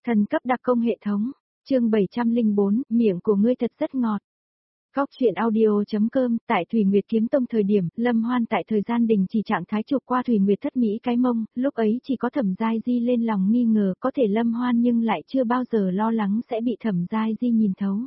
Thần cấp đặc công hệ thống, chương 704, miệng của ngươi thật rất ngọt. Góc truyện audio.com, tại Thủy Nguyệt Kiếm Tông thời điểm, Lâm Hoan tại thời gian đình chỉ trạng thái chụp qua Thủy Nguyệt thất mỹ cái mông, lúc ấy chỉ có Thẩm Giai Di lên lòng nghi ngờ có thể Lâm Hoan nhưng lại chưa bao giờ lo lắng sẽ bị Thẩm Giai Di nhìn thấu.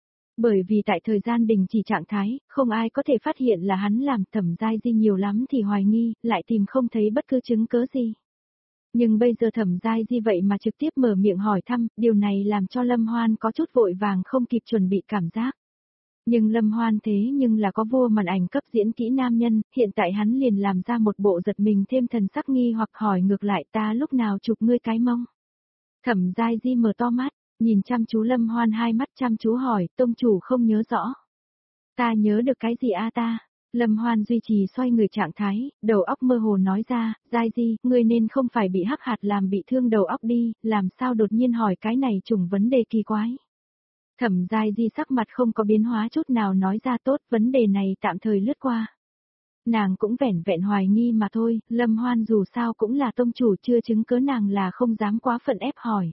Bởi vì tại thời gian đình chỉ trạng thái, không ai có thể phát hiện là hắn làm Thẩm Giai Di nhiều lắm thì hoài nghi, lại tìm không thấy bất cứ chứng cớ gì. Nhưng bây giờ Thẩm Giai Di vậy mà trực tiếp mở miệng hỏi thăm, điều này làm cho Lâm Hoan có chút vội vàng không kịp chuẩn bị cảm giác. Nhưng Lâm Hoan thế nhưng là có vua màn ảnh cấp diễn kỹ nam nhân, hiện tại hắn liền làm ra một bộ giật mình thêm thần sắc nghi hoặc hỏi ngược lại ta lúc nào chụp ngươi cái mông. Thẩm Giai Di mở to mắt, nhìn chăm chú Lâm Hoan hai mắt chăm chú hỏi, tông chủ không nhớ rõ. Ta nhớ được cái gì a ta? Lâm Hoan duy trì xoay người trạng thái, đầu óc mơ hồ nói ra, Giai Di, ngươi nên không phải bị hắc hạt làm bị thương đầu óc đi, làm sao đột nhiên hỏi cái này trùng vấn đề kỳ quái. Thẩm Giai Di sắc mặt không có biến hóa chút nào nói ra tốt, vấn đề này tạm thời lướt qua. Nàng cũng vẻn vẹn hoài nghi mà thôi, Lâm Hoan dù sao cũng là tông chủ chưa chứng cớ nàng là không dám quá phận ép hỏi.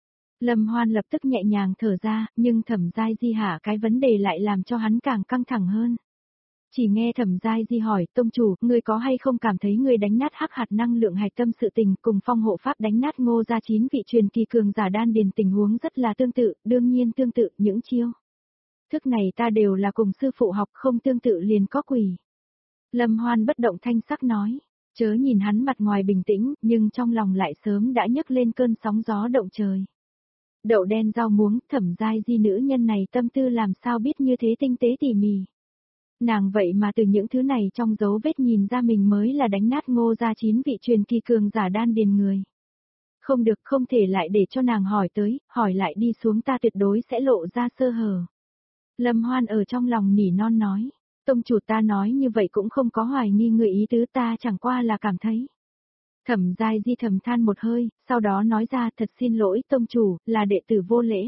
Lâm Hoan lập tức nhẹ nhàng thở ra, nhưng Thẩm Giai Di hạ cái vấn đề lại làm cho hắn càng căng thẳng hơn. Chỉ nghe Thẩm Giai Di hỏi, tông chủ, ngươi có hay không cảm thấy ngươi đánh nát hắc hạt năng lượng hạch tâm sự tình cùng phong hộ pháp đánh nát Ngô gia 9 vị truyền kỳ cường giả đan điền tình huống rất là tương tự, đương nhiên tương tự, những chiêu thức này ta đều là cùng sư phụ học, không tương tự liền có quỷ. Lâm Hoan bất động thanh sắc nói, chớ nhìn hắn mặt ngoài bình tĩnh, nhưng trong lòng lại sớm đã nhấc lên cơn sóng gió động trời. Đậu đen rau muống, Thẩm Giai Di nữ nhân này tâm tư làm sao biết như thế tinh tế tỉ mỉ. Nàng vậy mà từ những thứ này trong dấu vết nhìn ra mình mới là đánh nát Ngô gia 9 vị truyền kỳ cường giả đan điền người. Không được, không thể lại để cho nàng hỏi tới, hỏi lại đi xuống ta tuyệt đối sẽ lộ ra sơ hở. Lâm Hoan ở trong lòng nỉ non nói, tông chủ ta nói như vậy cũng không có hoài nghi người ý tứ ta chẳng qua là cảm thấy. Thẩm Giai Di thầm than một hơi, sau đó nói ra thật xin lỗi tông chủ, là đệ tử vô lễ.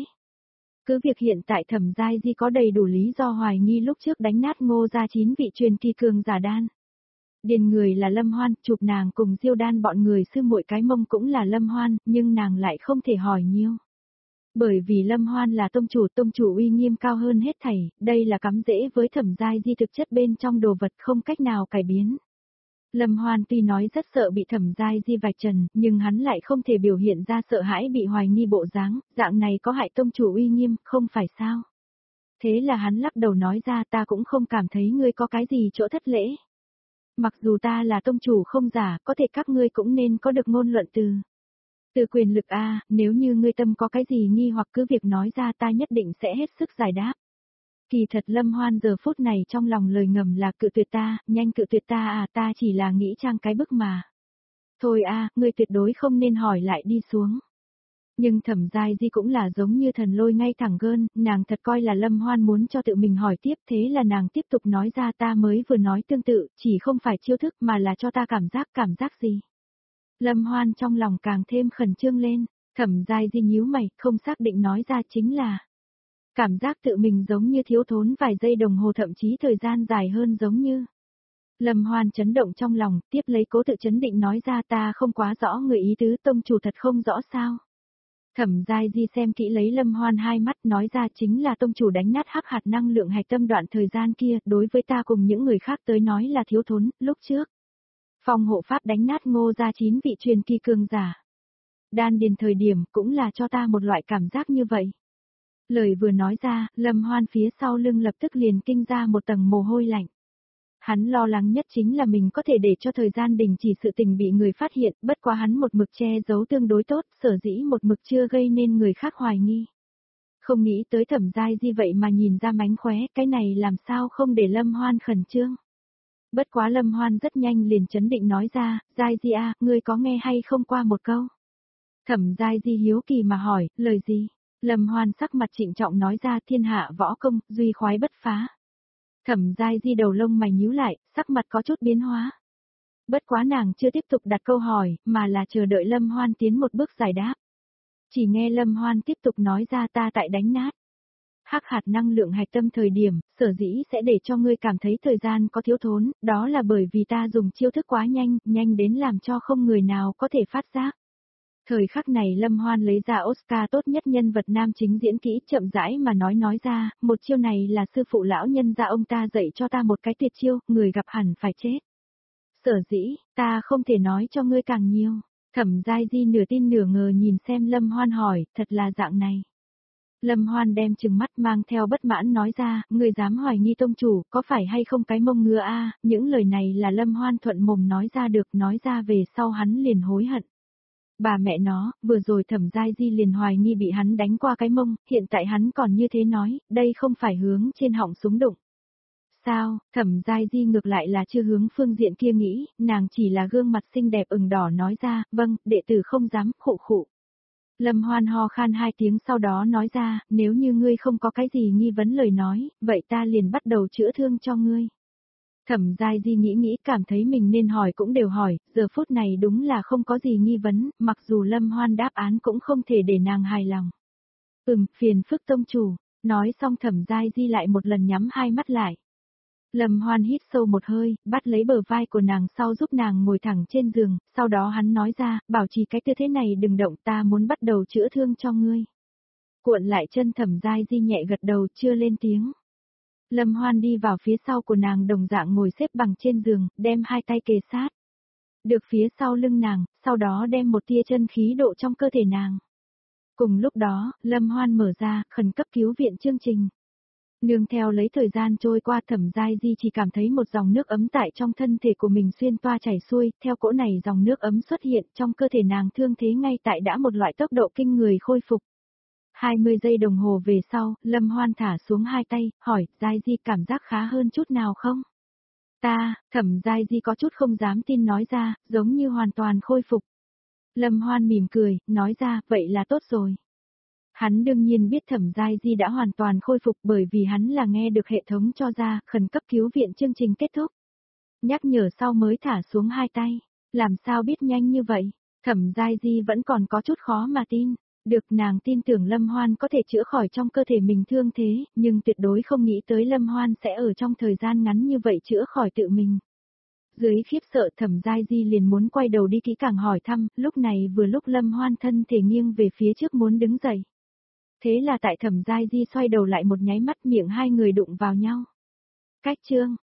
Cứ việc hiện tại Thẩm Giai Di có đầy đủ lý do hoài nghi lúc trước đánh nát Ngô gia 9 vị truyền kỳ cường giả đan. Điền người là Lâm Hoan, chụp nàng cùng Diêu Đan bọn người sư muội cái mông cũng là Lâm Hoan, nhưng nàng lại không thể hỏi nhiều. Bởi vì Lâm Hoan là tông chủ uy nghiêm cao hơn hết thảy, đây là cắm rễ với Thẩm Giai Di thực chất bên trong đồ vật không cách nào cải biến. Lâm Hoan tuy nói rất sợ bị Thẩm Giai Di vạch trần, nhưng hắn lại không thể biểu hiện ra sợ hãi bị hoài nghi bộ dáng, dạng này có hại tông chủ uy nghiêm, không phải sao. Thế là hắn lắc đầu nói ra ta cũng không cảm thấy ngươi có cái gì chỗ thất lễ. Mặc dù ta là tông chủ không giả, có thể các ngươi cũng nên có được ngôn luận từ quyền lực a, nếu như ngươi tâm có cái gì nghi hoặc cứ việc nói ra ta nhất định sẽ hết sức giải đáp. Kỳ thật Lâm Hoan giờ phút này trong lòng lời ngầm là cự tuyệt ta, nhanh cự tuyệt ta à, ta chỉ là nghĩ trang cái bức mà. Thôi a, ngươi tuyệt đối không nên hỏi lại đi xuống. Nhưng Thẩm Giai Di cũng là giống như thần lôi ngay thẳng gơn, nàng thật coi là Lâm Hoan muốn cho tự mình hỏi tiếp, thế là nàng tiếp tục nói ra ta mới vừa nói tương tự, chỉ không phải chiêu thức mà là cho ta cảm giác gì. Lâm Hoan trong lòng càng thêm khẩn trương lên, Thẩm Giai Di nhíu mày, không xác định nói ra chính là cảm giác tự mình giống như thiếu thốn vài giây đồng hồ thậm chí thời gian dài hơn giống như. Lâm Hoan chấn động trong lòng, tiếp lấy cố tự chấn định nói ra ta không quá rõ người ý tứ tông chủ thật không rõ sao. Thẩm Giai Di xem kỹ lấy Lâm Hoan hai mắt nói ra chính là tông chủ đánh nát hắc hạt năng lượng hạch tâm đoạn thời gian kia, đối với ta cùng những người khác tới nói là thiếu thốn, lúc trước. Phong hộ pháp đánh nát Ngô gia 9 vị truyền kỳ cường giả. Đan điền thời điểm cũng là cho ta một loại cảm giác như vậy. Lời vừa nói ra, Lâm Hoan phía sau lưng lập tức liền kinh ra một tầng mồ hôi lạnh. Hắn lo lắng nhất chính là mình có thể để cho thời gian đình chỉ sự tình bị người phát hiện, bất quá hắn một mực che giấu tương đối tốt, sở dĩ một mực chưa gây nên người khác hoài nghi. Không nghĩ tới Thẩm Giai Di vậy mà nhìn ra mánh khóe, cái này làm sao không để Lâm Hoan khẩn trương. Bất quá Lâm Hoan rất nhanh liền chấn định nói ra, Giai Di a, ngươi có nghe hay không qua một câu. Thẩm Giai Di hiếu kỳ mà hỏi, lời gì? Lâm Hoan sắc mặt trịnh trọng nói ra thiên hạ võ công, duy khoái bất phá. Thẩm Giai Di đầu lông mày nhíu lại, sắc mặt có chút biến hóa. Bất quá nàng chưa tiếp tục đặt câu hỏi, mà là chờ đợi Lâm Hoan tiến một bước giải đáp. Chỉ nghe Lâm Hoan tiếp tục nói ra ta tại đánh nát hắc hạt năng lượng hạch tâm thời điểm, sở dĩ sẽ để cho ngươi cảm thấy thời gian có thiếu thốn, đó là bởi vì ta dùng chiêu thức quá nhanh, nhanh đến làm cho không người nào có thể phát giác. Thời khắc này Lâm Hoan lấy ra Oscar tốt nhất nhân vật nam chính diễn kỹ, chậm rãi mà nói ra, một chiêu này là sư phụ lão nhân gia ông ta dạy cho ta một cái tuyệt chiêu, người gặp hẳn phải chết. Sở dĩ, ta không thể nói cho ngươi càng nhiều. Thẩm Giai Di nửa tin nửa ngờ nhìn xem Lâm Hoan hỏi, thật là dạng này. Lâm Hoan đem trừng mắt mang theo bất mãn nói ra, ngươi dám hoài nghi tông chủ, có phải hay không cái mông ngựa a? Những lời này là Lâm Hoan thuận mồm nói ra được, nói ra về sau hắn liền hối hận. Bà mẹ nó, vừa rồi Thẩm Giai Di liền hoài nghi bị hắn đánh qua cái mông, hiện tại hắn còn như thế nói, đây không phải hướng trên họng súng đụng. Sao, Thẩm Giai Di ngược lại là chưa hướng phương diện kia nghĩ, nàng chỉ là gương mặt xinh đẹp ửng đỏ nói ra, vâng, đệ tử không dám, khụ khụ. Lâm Hoan ho khan 2 tiếng sau đó nói ra, nếu như ngươi không có cái gì nghi vấn lời nói, vậy ta liền bắt đầu chữa thương cho ngươi. Thẩm Giai Di nghĩ cảm thấy mình nên hỏi cũng đều hỏi, giờ phút này đúng là không có gì nghi vấn, mặc dù Lâm Hoan đáp án cũng không thể để nàng hài lòng. Phiền phức tông chủ, nói xong Thẩm Giai Di lại một lần nhắm hai mắt lại. Lâm Hoan hít sâu một hơi, bắt lấy bờ vai của nàng sau giúp nàng ngồi thẳng trên giường, sau đó hắn nói ra, bảo trì cái tư thế này đừng động, ta muốn bắt đầu chữa thương cho ngươi. Cuộn lại chân Thẩm Giai Di nhẹ gật đầu chưa lên tiếng. Lâm Hoan đi vào phía sau của nàng đồng dạng ngồi xếp bằng trên giường, đem hai tay kề sát. Được phía sau lưng nàng, sau đó đem một tia chân khí độ trong cơ thể nàng. Cùng lúc đó, Lâm Hoan mở ra, khẩn cấp cứu viện chương trình. Nương theo lấy thời gian trôi qua Thẩm Giai Di chỉ cảm thấy một dòng nước ấm tại trong thân thể của mình xuyên toa chảy xuôi, theo cỗ này dòng nước ấm xuất hiện trong cơ thể nàng thương thế ngay tại đã một loại tốc độ kinh người khôi phục. 20 giây đồng hồ về sau, Lâm Hoan thả xuống hai tay, hỏi, Giai Di cảm giác khá hơn chút nào không? Thẩm Giai Di có chút không dám tin nói ra, giống như hoàn toàn khôi phục. Lâm Hoan mỉm cười, nói ra, vậy là tốt rồi. Hắn đương nhiên biết Thẩm Giai Di đã hoàn toàn khôi phục bởi vì hắn là nghe được hệ thống cho ra, khẩn cấp cứu viện chương trình kết thúc. Nhắc nhở sau mới thả xuống hai tay, làm sao biết nhanh như vậy? Thẩm Giai Di vẫn còn có chút khó mà tin. Được, nàng tin tưởng Lâm Hoan có thể chữa khỏi trong cơ thể mình thương thế, nhưng tuyệt đối không nghĩ tới Lâm Hoan sẽ ở trong thời gian ngắn như vậy chữa khỏi tự mình. Dưới khiếp sợ Thẩm Giai Di liền muốn quay đầu đi kỹ càng hỏi thăm, lúc này vừa lúc Lâm Hoan thân thể nghiêng về phía trước muốn đứng dậy. Thế là tại Thẩm Giai Di xoay đầu lại một nháy mắt miệng hai người đụng vào nhau. Cách chương